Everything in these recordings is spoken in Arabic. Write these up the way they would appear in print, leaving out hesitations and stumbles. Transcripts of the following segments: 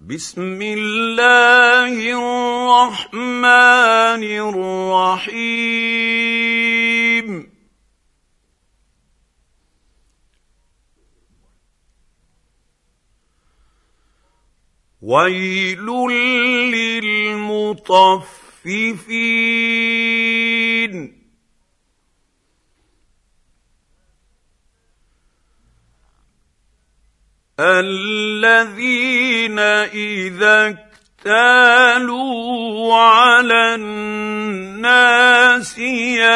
بسم الله الرحمن الرحيم ويل للمطففين الذين إذا اكتالوا على الناس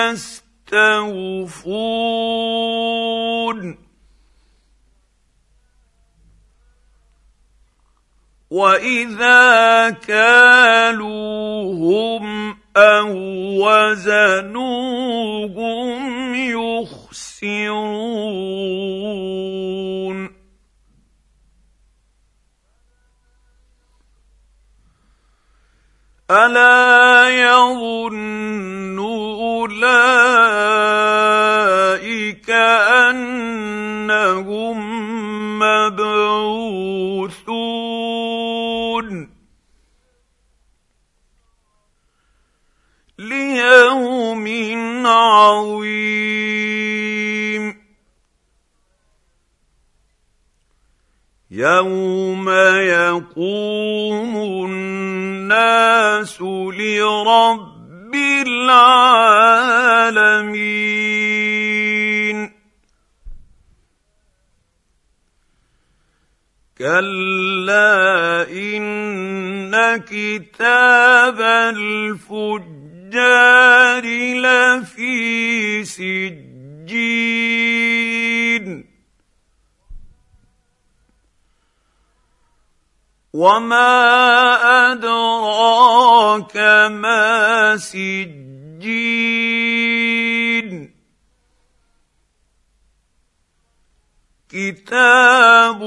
يستوفون وإذا كالوهم أو وزنوهم يخسرون ألا يظن أولئك أنهم مبعوثون ليوم عظيم يوم يقوم الناس لرب العالمين كلا إن كتاب الفجار لفي سجين وما أدراك ما سجين كتاب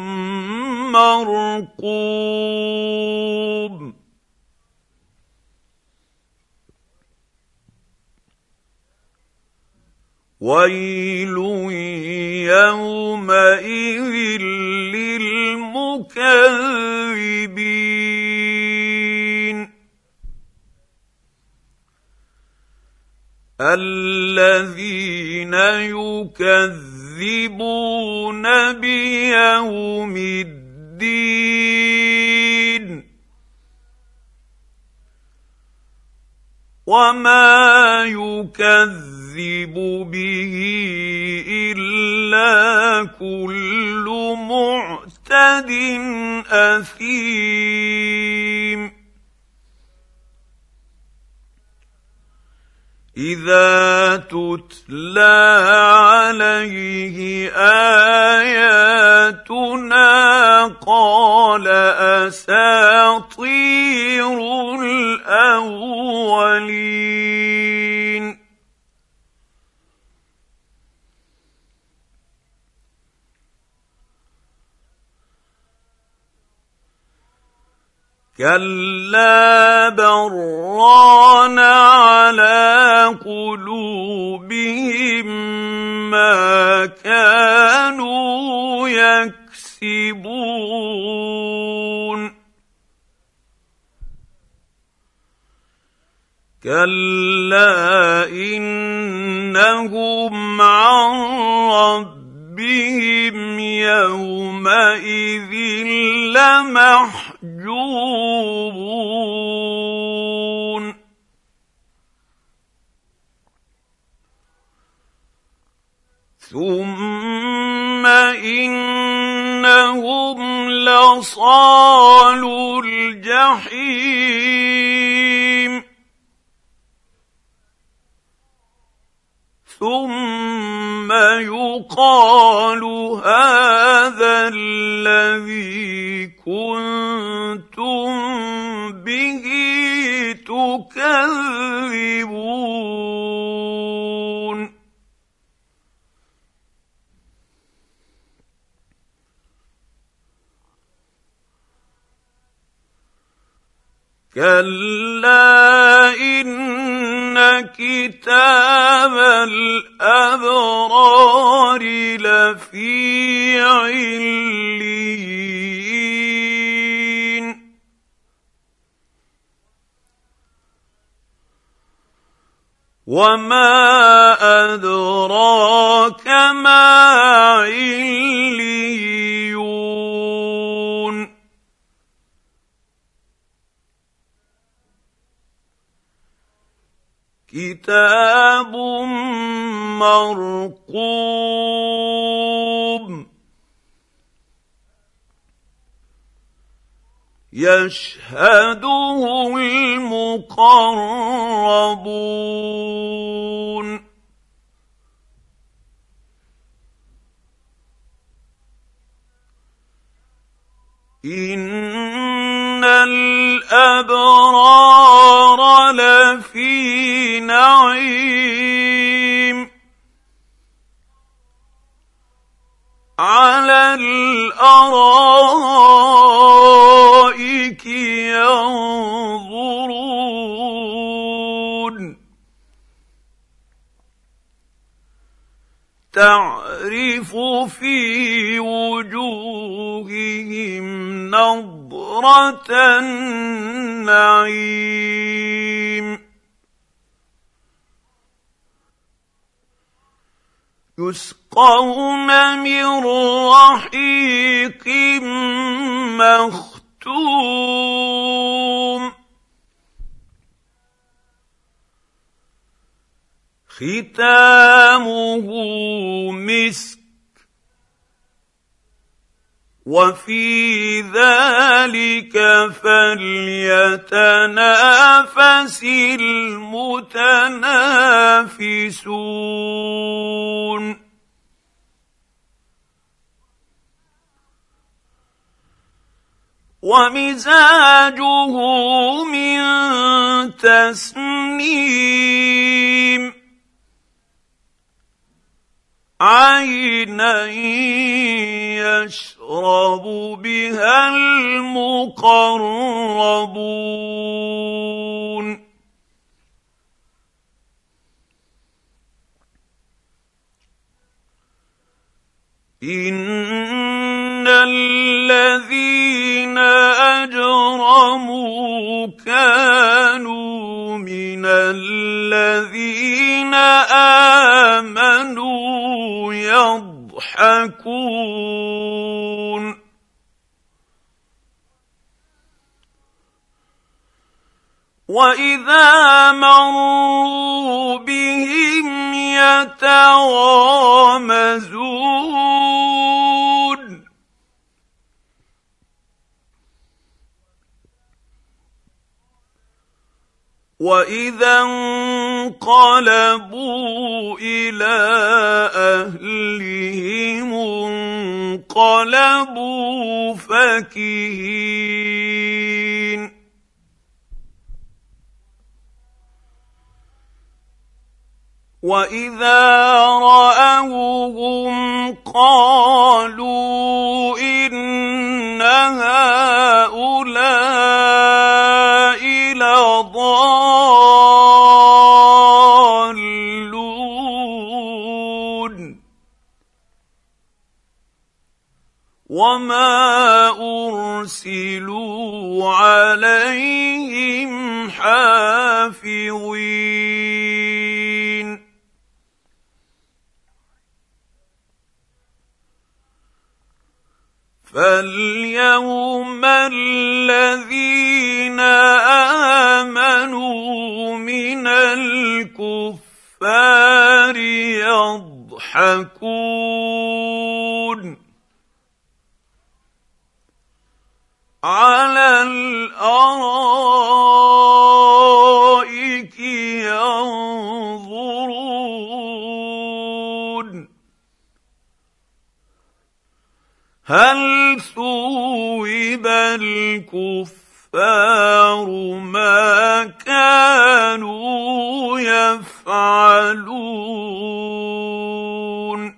مرقوم ويل يومئذ للمكذبين الذين يكذبون بيوم الدين وما يكذب به إلا كل معتد أثيم إذا تتلى عليه آياتنا قال أساطير الأولين كلا بران على قلوبهم ما كانوا يكسبون كلا إنهم عن ربهم يومئذ لمحجوبون ثم إنهم لصالو الجحيم ثم يقال هذا الذي كنتم به تكذبون كلا إن كتاب الأبرار لفي عليين وما أدراك ما عليون كتاب مرقوم يشهده المقربون إن الأبرار لفي نعيم على الأرائك ينظرون تعرف في وجوههم نضرة النعيم يسقون من رحيق مختوم ختامه مسك وفي ذلك فليتنافس المتنافسون ومزاجه من تسنيم عينا يشرب بها المقربون إن الذين أجرموا كانوا من الذين آمنوا يضحكون وإذا مروا بهم يتغامزون وإذا انقلبوا إلى أهلهم انقلبوا فكهين وإذا رأوهم قالوا إن هؤلاء لضالون وما أرسلوا عليهم حافظين فاليوم الذين آمنوا من الكفار يضحكون على الأرائك ينظرون هل ثوب الكفار ما كانوا يفعلون